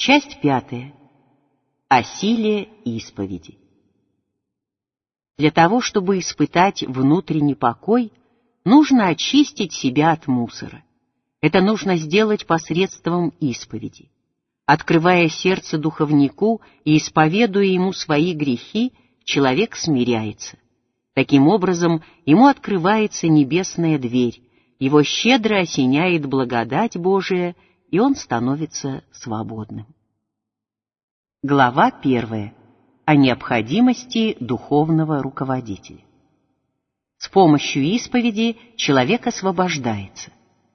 Часть 5. О силе исповеди. Для того, чтобы испытать внутренний покой, нужно очистить себя от мусора. Это нужно сделать посредством исповеди. Открывая сердце духовнику и исповедуя ему свои грехи, человек смиряется. Таким образом, ему открывается небесная дверь, его щедро осеняет благодать Божия, и он становится свободным. Глава 1. О необходимости духовного руководителя. С помощью исповеди человек освобождается.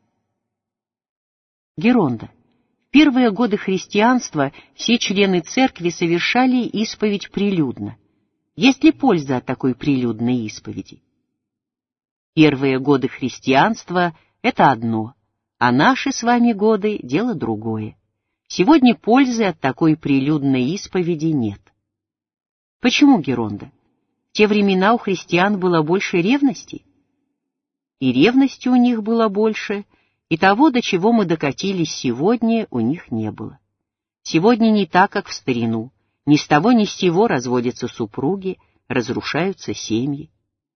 Геронда. В первые годы христианства все члены церкви совершали исповедь прилюдно. Есть ли польза от такой прилюдной исповеди? Первые годы христианства — это одно, а наши с вами годы — дело другое. Сегодня пользы от такой прилюдной исповеди нет. Почему, Геронда? В те времена у христиан было больше ревности? И ревности у них было больше, и того, до чего мы докатились сегодня, у них не было. Сегодня не так, как в старину. Ни с того ни с сего разводятся супруги, разрушаются семьи.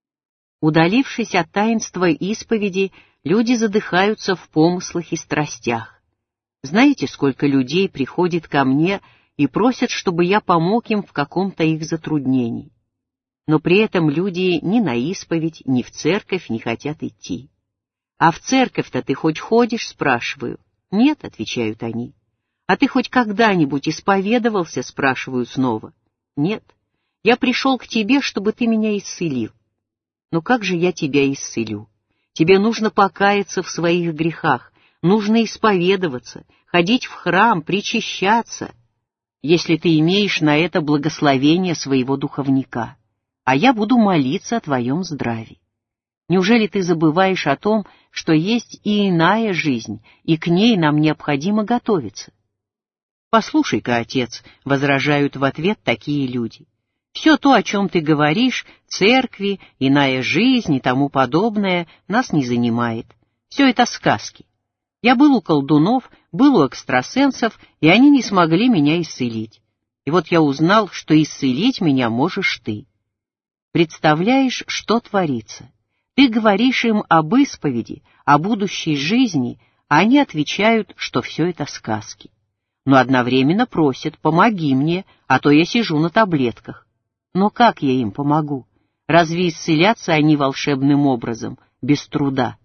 Удалившись от таинства исповеди, люди задыхаются в помыслах и страстях. Знаете, сколько людей приходит ко мне и просят, чтобы я помог им в каком-то их затруднении? Но при этом люди ни на исповедь, ни в церковь не хотят идти. «А в церковь-то ты хоть ходишь?» — спрашиваю. «Нет», — отвечают они. «А ты хоть когда-нибудь исповедовался?» — спрашиваю снова. «Нет, я пришел к тебе, чтобы ты меня исцелил». «Но как же я тебя исцелю? Тебе нужно покаяться в своих грехах, нужно исповедоваться, ходить в храм, причащаться, если ты имеешь на это благословение своего духовника, а я буду молиться о твоем здравии. Неужели ты забываешь о том, что есть и иная жизнь, и к ней нам необходимо готовиться?» «Послушай-ка, отец», — возражают в ответ такие люди, «все то, о чем ты говоришь, церкви, иная жизнь и тому подобное, нас не занимает. Все это сказки. Я был у колдунов, был у экстрасенсов, и они не смогли меня исцелить. И вот я узнал, что исцелить меня можешь ты». Представляешь, что творится? Ты говоришь им об исповеди, о будущей жизни, а они отвечают, что все это сказки. Но одновременно просят: «Помоги мне, а то я сижу на таблетках». Но как я им помогу? Разве исцелятся они волшебным образом, без труда?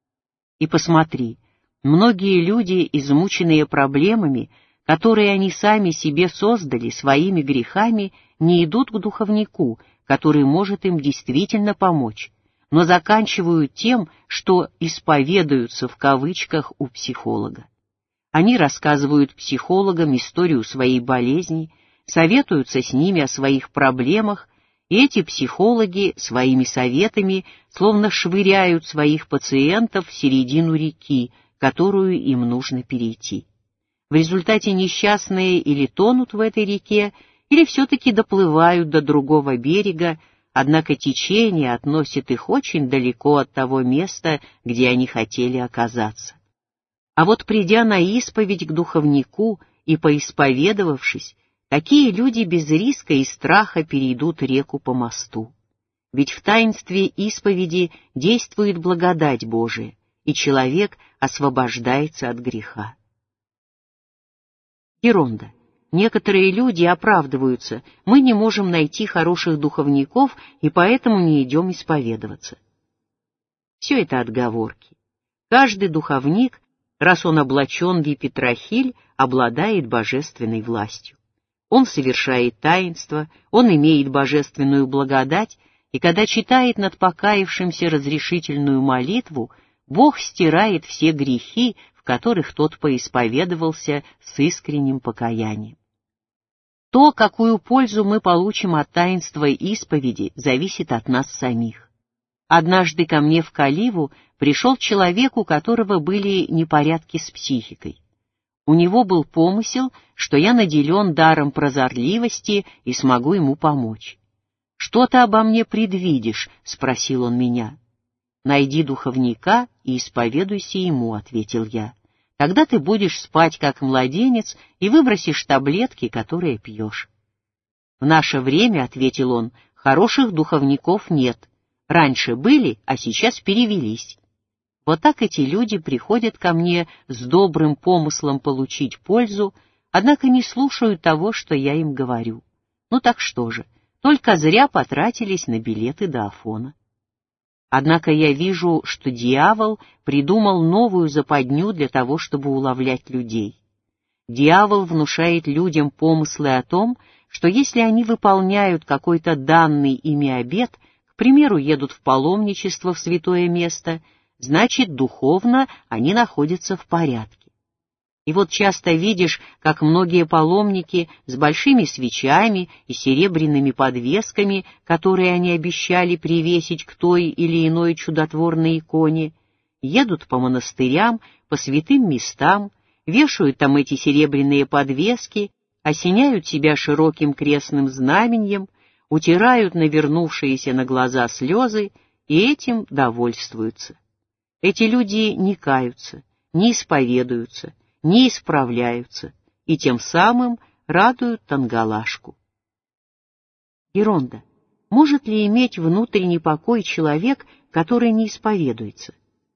И посмотри, многие люди, измученные проблемами, которые они сами себе создали своими грехами, не идут к духовнику, который может им действительно помочь, но заканчивают тем, что «исповедуются» в кавычках у психолога. Они рассказывают психологам историю своей болезни, советуются с ними о своих проблемах, и эти психологи своими советами словно швыряют своих пациентов в середину реки, которую им нужно перейти. В результате несчастные или тонут в этой реке, или все-таки доплывают до другого берега, однако течение относит их очень далеко от того места, где они хотели оказаться. А вот придя на исповедь к духовнику и поисповедовавшись, такие люди без риска и страха перейдут реку по мосту. Ведь в таинстве исповеди действует благодать Божия, и человек освобождается от греха. Геронда. Некоторые люди оправдываются: «Мы не можем найти хороших духовников, и поэтому не идем исповедоваться». Все это отговорки. Каждый духовник, раз он облачен в епитрахиль, обладает божественной властью. Он совершает таинство, он имеет божественную благодать, и когда читает над покаявшимся разрешительную молитву, Бог стирает все грехи, в которых тот поисповедовался с искренним покаянием. То, какую пользу мы получим от таинства исповеди, зависит от нас самих. Однажды ко мне в Каливу пришел человек, у которого были непорядки с психикой. У него был помысел, что я наделен даром прозорливости и смогу ему помочь. «Что ты обо мне предвидишь?» — спросил он меня. «Найди духовника и исповедуйся ему», — ответил я. Тогда ты будешь спать как младенец и выбросишь таблетки, которые пьешь. В наше время, — ответил он, — хороших духовников нет. Раньше были, а сейчас перевелись. Вот так эти люди приходят ко мне с добрым помыслом получить пользу, однако не слушают того, что я им говорю. Ну так что же, только зря потратились на билеты до Афона. Однако я вижу, что дьявол придумал новую западню для того, чтобы уловлять людей. Дьявол внушает людям помыслы о том, что если они выполняют какой-то данный ими обет, к примеру, едут в паломничество в святое место, значит, духовно они находятся в порядке. И вот часто видишь, как многие паломники с большими свечами и серебряными подвесками, которые они обещали привесить к той или иной чудотворной иконе, едут по монастырям, по святым местам, вешают там эти серебряные подвески, осеняют себя широким крестным знаменем, утирают навернувшиеся на глаза слезы и этим довольствуются. Эти люди не каются, не исповедуются, не исправляются и тем самым радуют Тангалашку. Геронда, может ли иметь внутренний покой человек, который не исповедуется?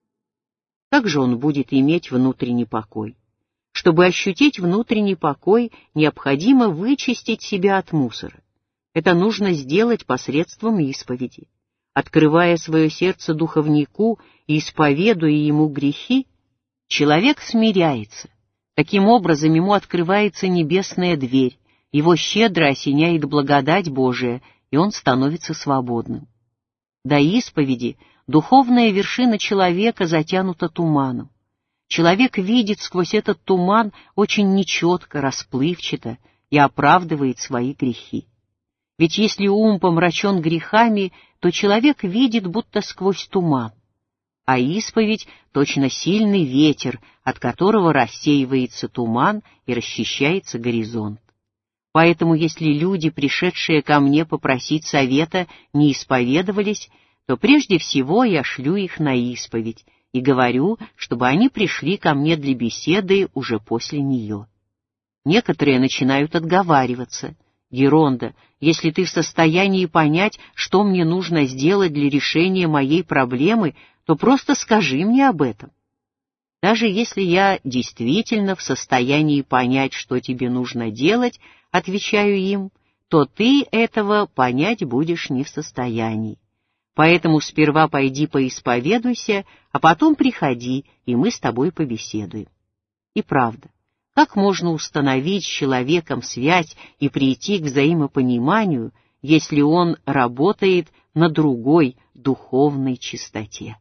Как же он будет иметь внутренний покой? Чтобы ощутить внутренний покой, необходимо вычистить себя от мусора. Это нужно сделать посредством исповеди. Открывая свое сердце духовнику и исповедуя ему грехи, человек смиряется. Таким образом, ему открывается небесная дверь, его щедро осеняет благодать Божия, и он становится свободным. До исповеди духовная вершина человека затянута туманом. Человек видит сквозь этот туман очень нечетко, расплывчато и оправдывает свои грехи. Ведь если ум помрачен грехами, то человек видит будто сквозь туман. А исповедь — точно сильный ветер, от которого рассеивается туман и расчищается горизонт. Поэтому если люди, пришедшие ко мне попросить совета, не исповедовались, то прежде всего я шлю их на исповедь и говорю, чтобы они пришли ко мне для беседы уже после нее. Некоторые начинают отговариваться. Геронда, если ты в состоянии понять, что мне нужно сделать для решения моей проблемы, то просто скажи мне об этом. Даже если я действительно в состоянии понять, что тебе нужно делать, отвечаю им, то ты этого понять будешь не в состоянии. Поэтому сперва пойди поисповедуйся, а потом приходи, и мы с тобой побеседуем. И правда, как можно установить с человеком связь и прийти к взаимопониманию, если он работает на другой духовной чистоте?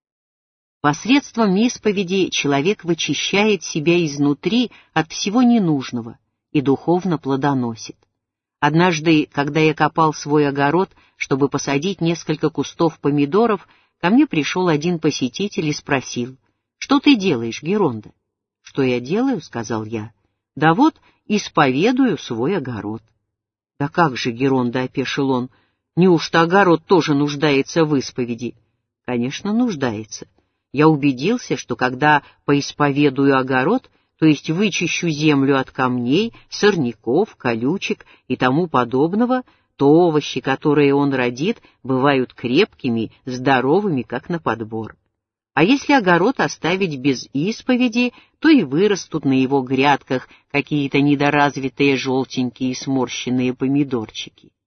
Посредством исповеди человек вычищает себя изнутри от всего ненужного и духовно плодоносит. Однажды, когда я копал свой огород, чтобы посадить несколько кустов помидоров, ко мне пришел один посетитель и спросил: «Что ты делаешь, Геронда?» «Что я делаю?» — сказал я. «Да вот, исповедую свой огород». «Да как же, Геронда?» — опешил он. «Неужто огород тоже нуждается в исповеди?» «Конечно, нуждается. Я убедился, что когда поисповедую огород, то есть вычищу землю от камней, сорняков, колючек и тому подобного, то овощи, которые он родит, бывают крепкими, здоровыми, как на подбор. А если огород оставить без исповеди, то и вырастут на его грядках какие-то недоразвитые желтенькие сморщенные помидорчики.